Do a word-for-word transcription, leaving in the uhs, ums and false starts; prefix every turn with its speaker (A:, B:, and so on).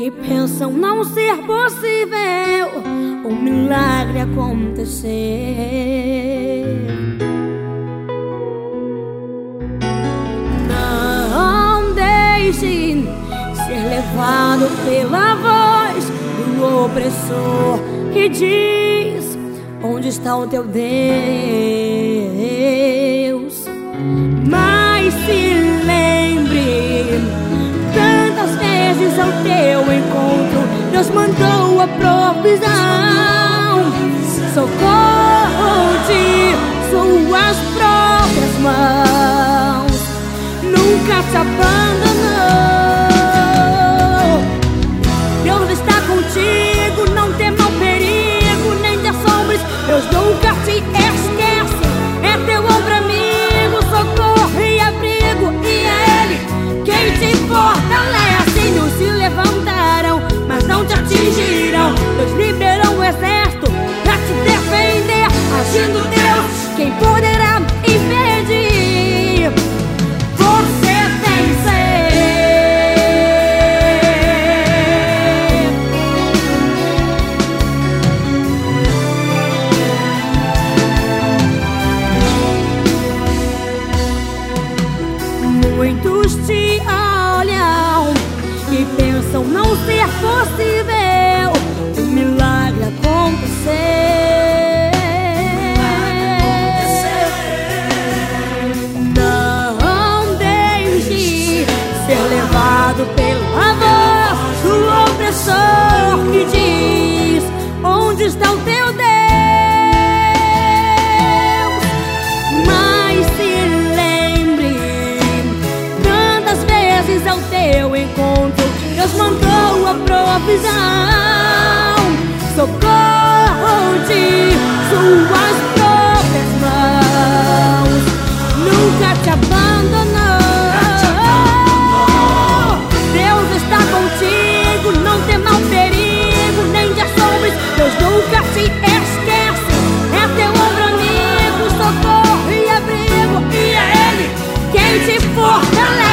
A: e pensam não ser possível um milagre acontecer. Não deixe ser levado pela voz do opressor que diz: onde está o teu Deus? Mas se lembre, tantas vezes ao teu encontro Deus mandou a provisão, socorro de suas próprias mãos, nunca te abandonou. Deus está contigo, não tema o perigo, nem te assombres, Deus nunca te esquece. É teu ombro amigo, socorro e abrigo, e é Ele quem te fortalece. Não se levantarão, mas não te atingirão. Deus liberou o exército pra te defender. Agindo Deus, quem poderá impedir? Você vencer. Muitos te olham e pensam não ser possível um milagre acontecer. Não deixe ser levado pela voz do opressor que diz: onde está o teu Deus? Mas se lembre, tantas vezes ao teu encontro Deus mandou a provisão, socorro de suas próprias mãos, nunca te abandonou. Deus está contigo, não tema o perigo, nem te assombres, Deus nunca te esquece. É teu ombro amigo, socorro e abrigo, e é Ele quem te fortalece.